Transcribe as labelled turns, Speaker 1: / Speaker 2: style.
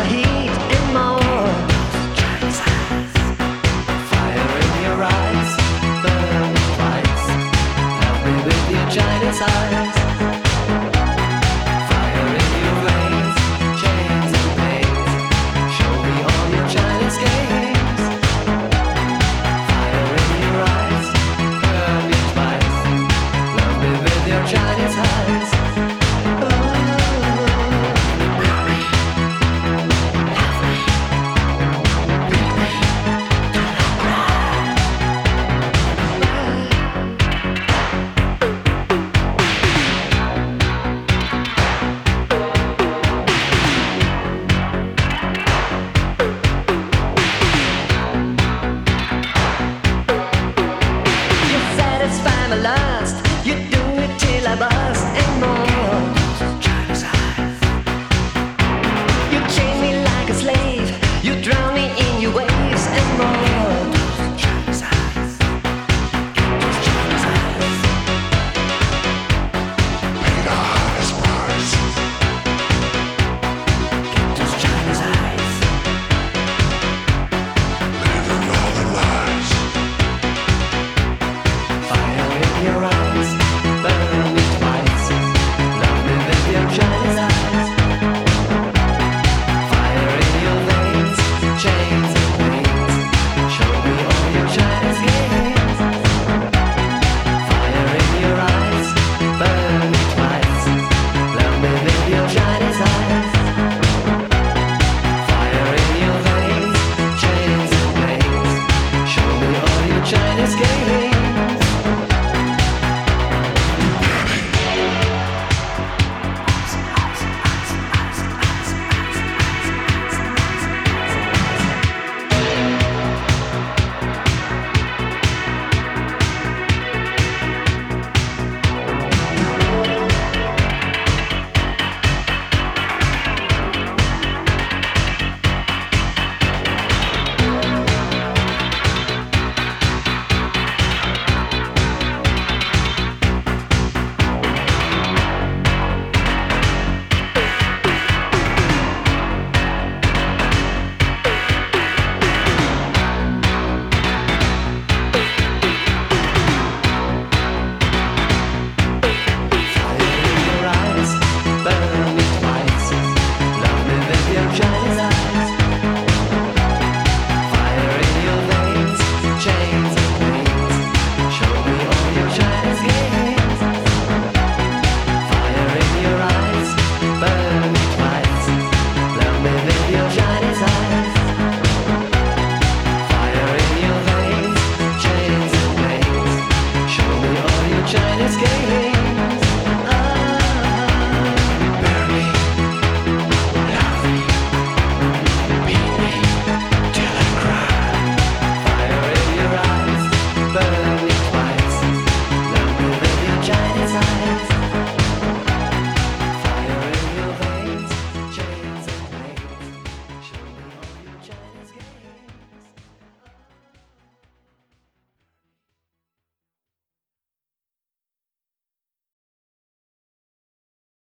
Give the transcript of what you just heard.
Speaker 1: heat and more. Fire in your eyes, burn twice. Love me with your Chinese eyes. Fire in your veins, chains and pains. Show me all your Chinese games. Fire in your eyes, burn me twice. Love me with your Chinese eyes. Last, you do it till I bust and more. You chain me like a slave, you drown me in your waves and more. Pay the highest price. Those Chinese eyes, living all the lies. Fire in your eyes.